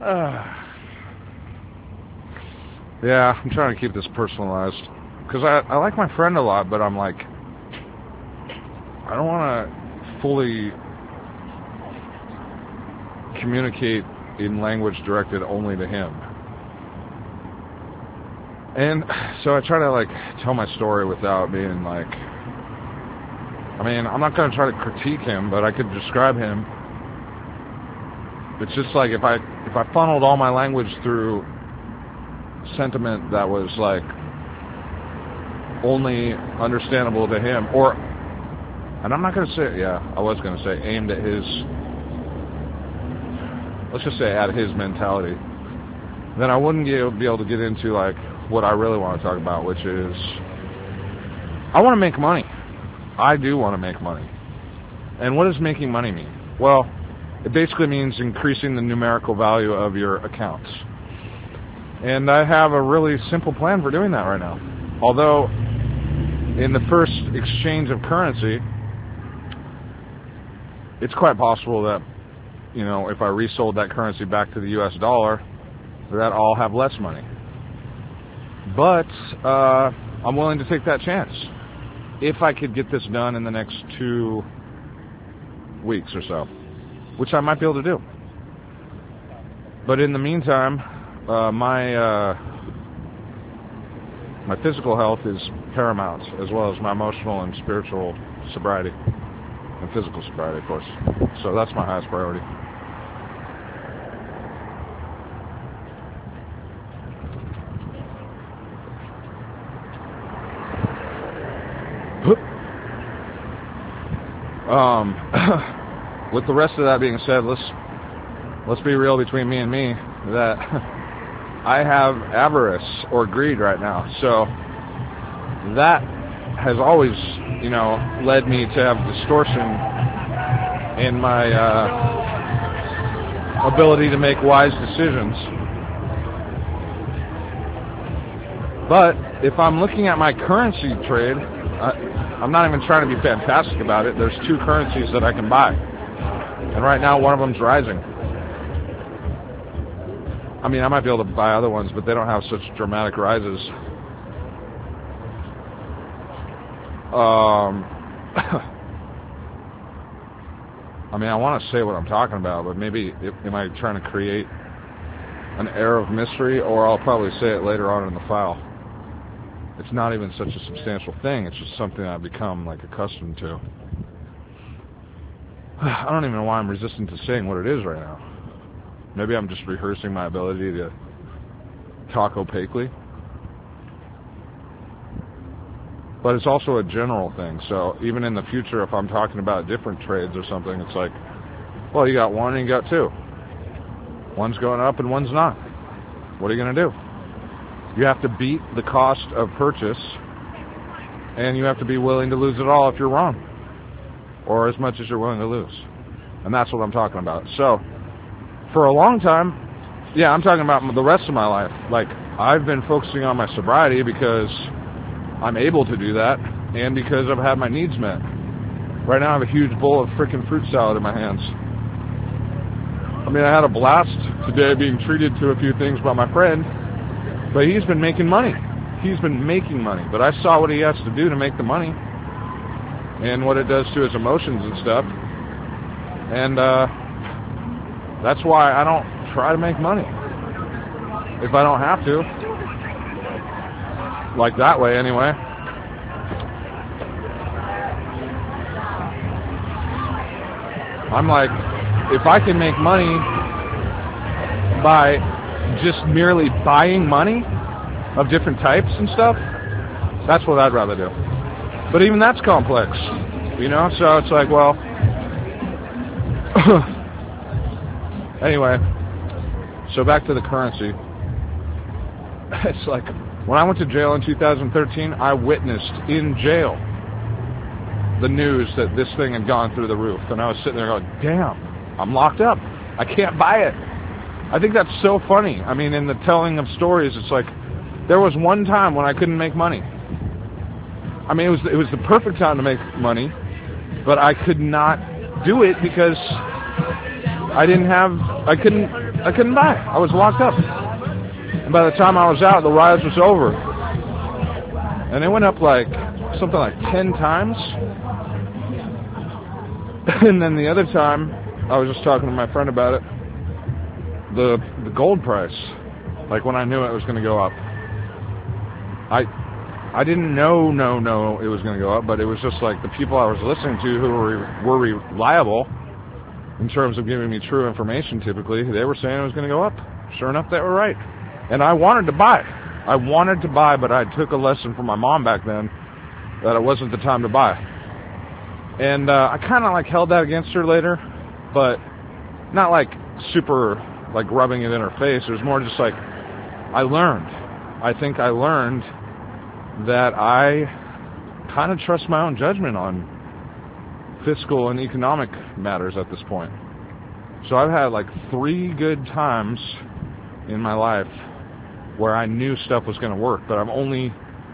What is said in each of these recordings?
Yeah, I'm trying to keep this personalized. Because I like my friend a lot, but I'm like, I don't want to fully communicate in language directed only to him. And so I try to like tell my story without being like, I mean, I'm not going to try to critique him, but I could describe him. It's just like if I funneled all my language through sentiment that was like only understandable to him, or, and I'm not going to say, yeah, I was going to say aimed at his, let's just say at his mentality, then I wouldn't be able to get into like what I really want to talk about, which is I want to make money. I do want to make money. And what does making money mean? Well, it basically means increasing the numerical value of your accounts. And I have a really simple plan for doing that right now. Although, in the first exchange of currency, it's quite possible that, you know, if I resold that currency back to the US dollar, that I'll have less money. But I'm willing to take that chance. If I could get this done in the next 2 weeks or so, which I might be able to do. But in the meantime, my physical health is paramount, as well as my emotional and spiritual sobriety, and physical sobriety, of course. So that's my highest priority. With the rest of that being said, let's be real between me and me that I have avarice or greed right now. So that has always, you know, led me to have distortion in my ability to make wise decisions. But if I'm looking at my currency trade, I'm not even trying to be fantastic about it. There's 2 currencies that I can buy. And right now, one of them's rising. I mean, I might be able to buy other ones, but they don't have such dramatic rises. I mean, I want to say what I'm talking about, but maybe am I trying to create an air of mystery, or I'll probably say it later on in the file. It's not even such a substantial thing. It's just something I've become like accustomed to. I don't even know why I'm resistant to saying what it is right now. Maybe I'm just rehearsing my ability to talk opaquely. But it's also a general thing. So even in the future, if I'm talking about different trades or something, it's like, well, you got one and you got 2. One's going up and one's not. What are you going to do? You have to beat the cost of purchase, and you have to be willing to lose it all if you're wrong, or as much as you're willing to lose. And that's what I'm talking about. So, for a long time, yeah, I'm talking about the rest of my life. Like, I've been focusing on my sobriety because I'm able to do that, and because I've had my needs met. Right now I have a huge bowl of frickin' fruit salad in my hands. I mean, I had a blast today being treated to a few things by my friend, but he's been making money. He's been making money. But I saw what he has to do to make the money and what it does to his emotions and stuff. And that's why I don't try to make money if I don't have to. Like that way, anyway. I'm like, if I can make money by just merely buying money of different types and stuff, that's what I'd rather do. But even that's complex, you know? So it's like, well, anyway, so back to the currency. It's like, when I went to jail in 2013, I witnessed in jail the news that this thing had gone through the roof. And I was sitting there going, damn, I'm locked up. I can't buy it. I think that's so funny. I mean, in the telling of stories, it's like, there was one time when I couldn't make money. I mean, it was the perfect time to make money, but I could not do it because I couldn't I couldn't buy. I was locked up. And by the time I was out, the rise was over. And it went up like something like 10 times. And then the other time, I was just talking to my friend about it, the gold price, like when I knew it was going to go up. I didn't know it was going to go up, but it was just like the people I was listening to who were reliable in terms of giving me true information typically, they were saying it was going to go up. Sure enough, they were right. And I wanted to buy. But I took a lesson from my mom back then that it wasn't the time to buy. And I kind of like held that against her later, but not like super like rubbing it in her face. It was more just like I think I learned that I kind of trust my own judgment on fiscal and economic matters at this point. So I've had like 3 good times in my life where I knew stuff was going to work, but I've only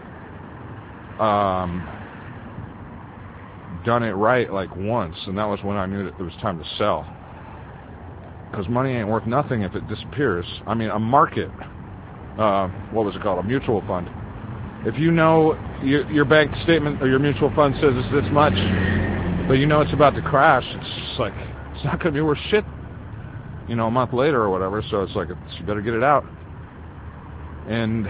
done it right like once, and that was when I knew that it was time to sell. Because money ain't worth nothing if it disappears. I mean, a market, what was it called? A mutual fund. If you know your bank statement or your mutual fund says it's this much, but you know it's about to crash, it's just like, it's not going to be worth shit, a month later or whatever, so it's like, you better get it out. And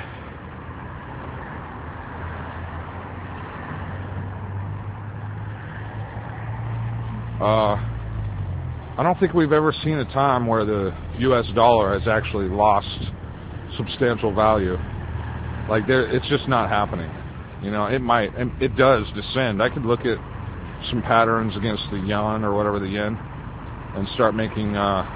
I don't think we've ever seen a time where the U.S. dollar has actually lost substantial value. Like, it's just not happening. It does descend. I could look at some patterns against the yuan or whatever, the yen, and start making,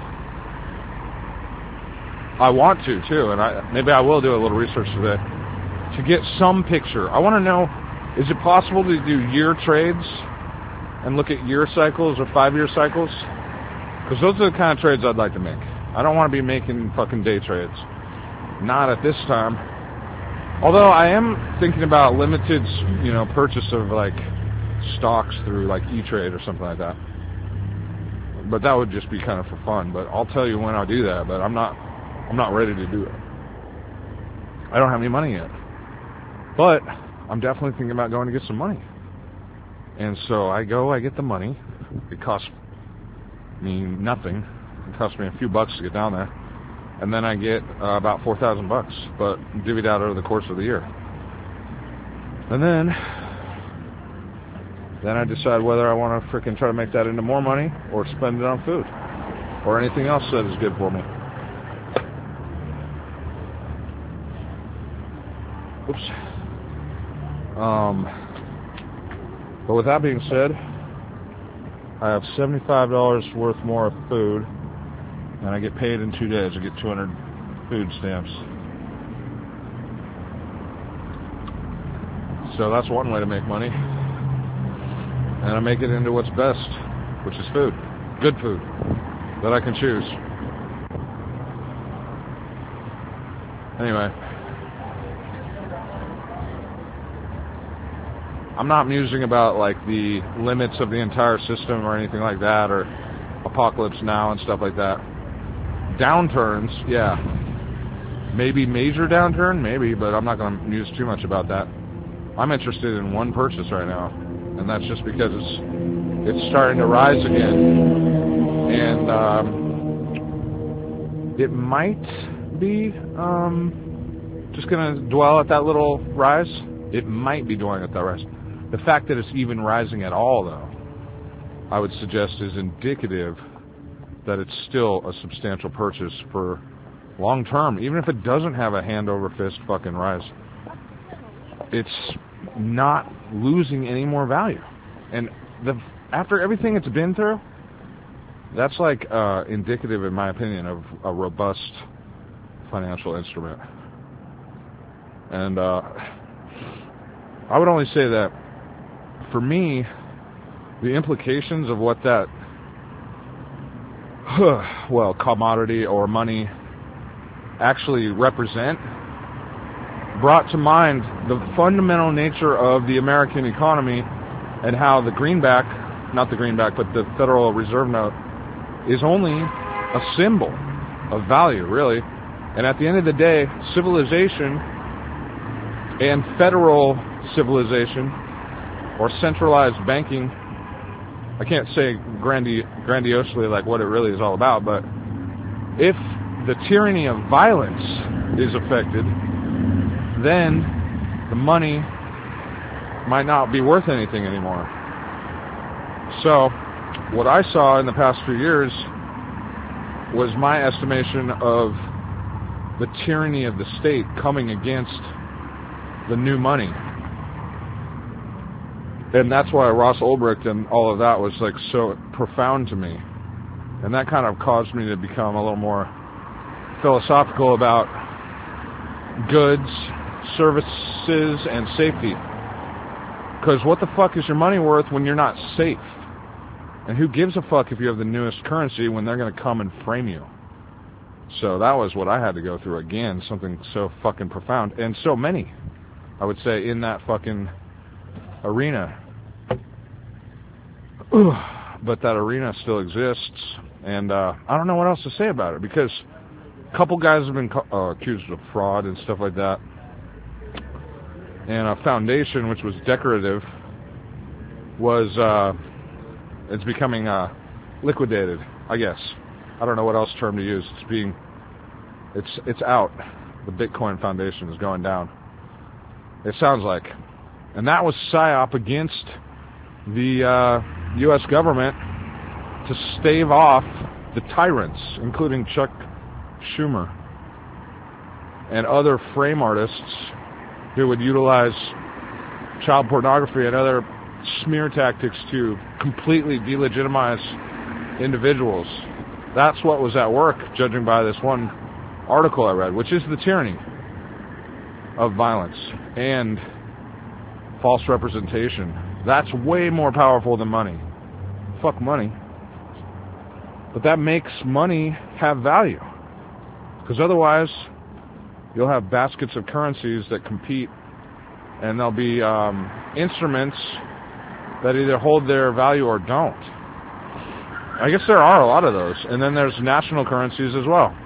I want to too, and maybe I will do a little research today to get some picture. I want to know, is it possible to do year trades and look at year cycles or 5-year cycles? Because those are the kind of trades I'd like to make. I don't want to be making fucking day trades. Not at this time. Although I am thinking about limited, purchase of like stocks through like E-Trade or something like that. But that would just be kind of for fun. But I'll tell you when I'll do that. But I'm not ready to do it. I don't have any money yet. But I'm definitely thinking about going to get some money. And so I get the money. It costs me nothing. It costs me a few bucks to get down there. And then I get about $4,000, but divvied out over the course of the year. And then I decide whether I want to frickin' try to make that into more money or spend it on food or anything else that is good for me. Oops. But with that being said, I have $75 worth more of food, and I get paid in 2 days. I get 200 food stamps. So that's one way to make money. And I make it into what's best, which is food. Good food that I can choose. Anyway. I'm not musing about like the limits of the entire system or anything like that, or apocalypse now and stuff like that. Downturns, yeah. Maybe major downturn, maybe, but I'm not going to muse too much about that. I'm interested in one purchase right now, and that's just because it's starting to rise again, and it might be just going to dwell at that little rise. It might be dwelling at that rise. The fact that it's even rising at all, though, I would suggest is indicative that it's still a substantial purchase for long term. Even if it doesn't have a hand over fist fucking rise, it's not losing any more value. And after everything it's been through, that's like indicative, in my opinion, of a robust financial instrument. And I would only say that for me, the implications of what that commodity or money actually represent brought to mind the fundamental nature of the American economy and how the Federal Reserve Note is only a symbol. of value, really. And at the end of the day, civilization and federal civilization or centralized banking, I can't say grandiosely like what it really is all about, but if the tyranny of violence is affected, then the money might not be worth anything anymore. So, what I saw in the past few years was my estimation of the tyranny of the state coming against the new money. And that's why Ross Ulbricht and all of that was like so profound to me. And that kind of caused me to become a little more philosophical about goods, services, and safety. Because what the fuck is your money worth when you're not safe? And who gives a fuck if you have the newest currency when they're going to come and frame you? So that was what I had to go through again, something so fucking profound. And so many, I would say, in that fucking arena. But that arena still exists, and I don't know what else to say about it, because a couple guys have been accused of fraud and stuff like that. And a foundation, which was decorative, was, it's becoming liquidated, I guess. I don't know what else term to use. It's out. The Bitcoin Foundation is going down. It sounds like. And that was PSYOP against the U.S. government to stave off the tyrants, including Chuck Schumer and other frame artists who would utilize child pornography and other smear tactics to completely delegitimize individuals. That's what was at work, judging by this one article I read, which is the tyranny of violence and false representation. That's way more powerful than money. Fuck money. But that makes money have value. Because otherwise, you'll have baskets of currencies that compete, and there'll be instruments that either hold their value or don't. I guess there are a lot of those. And then there's national currencies as well.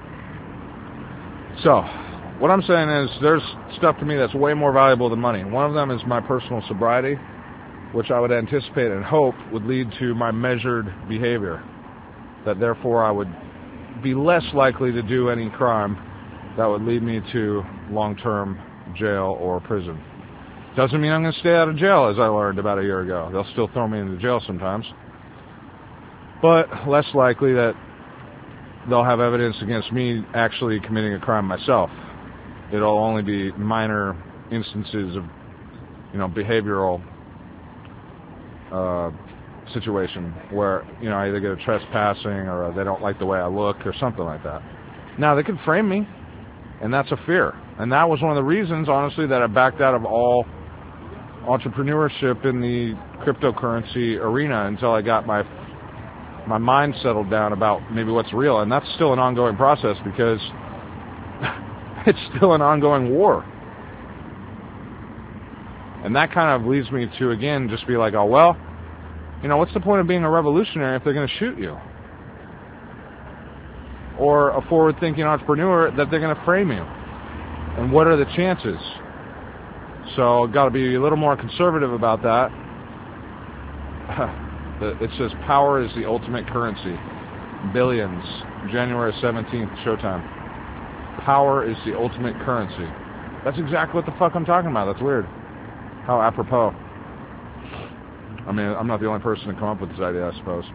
So, what I'm saying is there's stuff to me that's way more valuable than money. One of them is my personal sobriety, which I would anticipate and hope would lead to my measured behavior. That therefore I would be less likely to do any crime that would lead me to long-term jail or prison. Doesn't mean I'm going to stay out of jail, as I learned about a year ago. They'll still throw me into jail sometimes. But less likely that they'll have evidence against me actually committing a crime myself. It'll only be minor instances of, behavioral situation where, I either get a trespassing or they don't like the way I look or something like that. Now, they could frame me, and that's a fear. And that was one of the reasons, honestly, that I backed out of all entrepreneurship in the cryptocurrency arena until I got my mind settled down about maybe what's real. And that's still an ongoing process because it's still an ongoing war. And that kind of leads me to, again, just be like, oh, well, what's the point of being a revolutionary if they're going to shoot you? Or a forward-thinking entrepreneur that they're going to frame you? And what are the chances? So, got to be a little more conservative about that. It says power is the ultimate currency. Billions. January 17th, Showtime. Power is the ultimate currency. That's exactly what the fuck I'm talking about. That's weird. How apropos. I mean, I'm not the only person to come up with this idea, I suppose.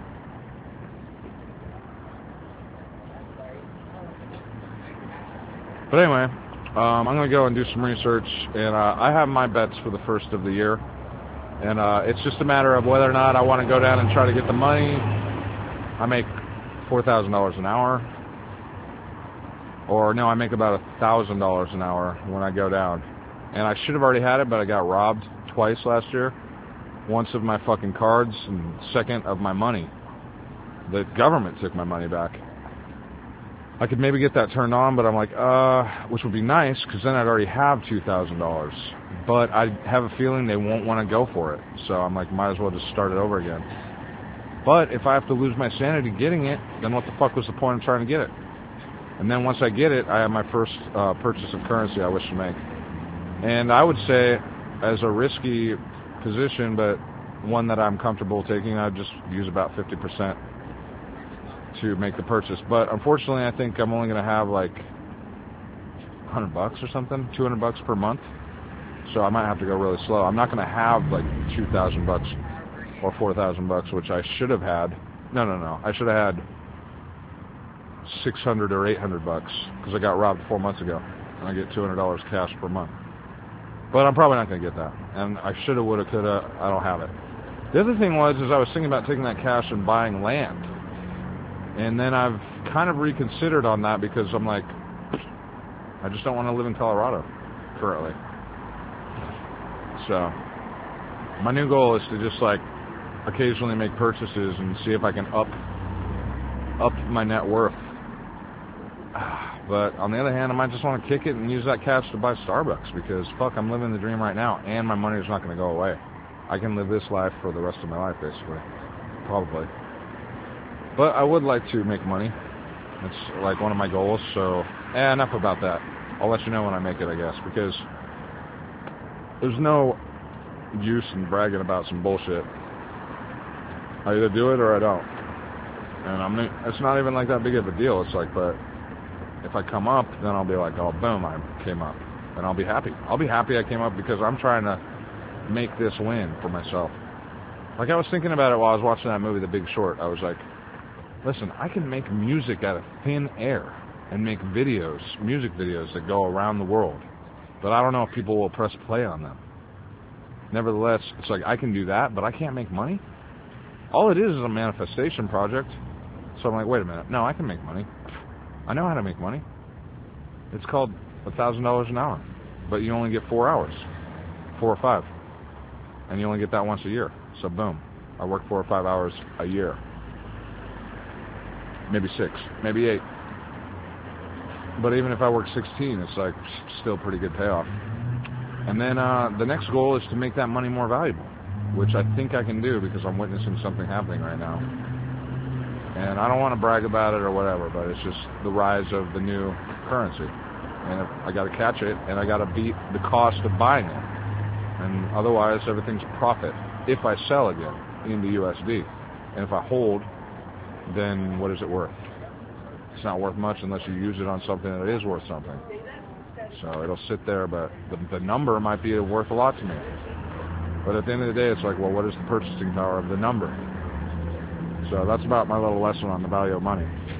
But anyway, I'm going to go and do some research, and I have my bets for the first of the year. And it's just a matter of whether or not I want to go down and try to get the money. I make $4,000 an hour. Or no, I make about $1,000 an hour when I go down. And I should have already had it, but I got robbed twice last year. Once of my fucking cards, and second of my money. The government took my money back. I could maybe get that turned on, but I'm like, which would be nice, because then I'd already have $2,000. But I have a feeling they won't want to go for it. So I'm like, might as well just start it over again. But if I have to lose my sanity getting it, then what the fuck was the point of trying to get it? And then once I get it, I have my first purchase of currency I wish to make. And I would say, as a risky position, but one that I'm comfortable taking, I'd just use about 50% to make the purchase. But unfortunately, I think I'm only going to have like $100 or something, $200 per month. So I might have to go really slow. I'm not going to have like $2,000 or $4,000, which I should have had. No. I should have had $600 or $800 because I got robbed 4 months ago, and I get $200 cash per month. But I'm probably not going to get that. And I shoulda, woulda, coulda. I don't have it. The other thing was I was thinking about taking that cash and buying land. And then I've kind of reconsidered on that because I'm like, I just don't want to live in Colorado currently. So my new goal is to just like occasionally make purchases and see if I can up my net worth. But on the other hand, I might just want to kick it and use that cash to buy Starbucks because fuck, I'm living the dream right now and my money is not going to go away. I can live this life for the rest of my life basically. Probably. But I would like to make money. It's like one of my goals, so enough about that. I'll let you know when I make it, I guess, because there's no use in bragging about some bullshit. I either do it or I don't. And it's not even like that big of a deal. It's like, but if I come up, then I'll be like, oh, boom, I came up. And I'll be happy. I'll be happy I came up because I'm trying to make this win for myself. Like I was thinking about it while I was watching that movie, The Big Short. I was like, listen, I can make music out of thin air and make videos, music videos that go around the world. But I don't know if people will press play on them. Nevertheless, it's like I can do that, but I can't make money. All it is a manifestation project. So I'm like, wait a minute. No, I can make money. I know how to make money. It's called $1,000 an hour. But you only get 4 hours. 4 or 5. And you only get that once a year. So boom. I work 4 or 5 hours a year. Maybe 6. Maybe 8. But even if I work 16, it's like still pretty good payoff. And then the next goal is to make that money more valuable, which I think I can do because I'm witnessing something happening right now. And I don't want to brag about it or whatever, but it's just the rise of the new currency. And I got to catch it, and I got to beat the cost of buying it. And otherwise, everything's profit if I sell again into USD. And if I hold, then what is it worth? It's not worth much unless you use it on something that is worth something. So it'll sit there, but the number might be worth a lot to me. But at the end of the day, it's like, well, what is the purchasing power of the number? So that's about my little lesson on the value of money.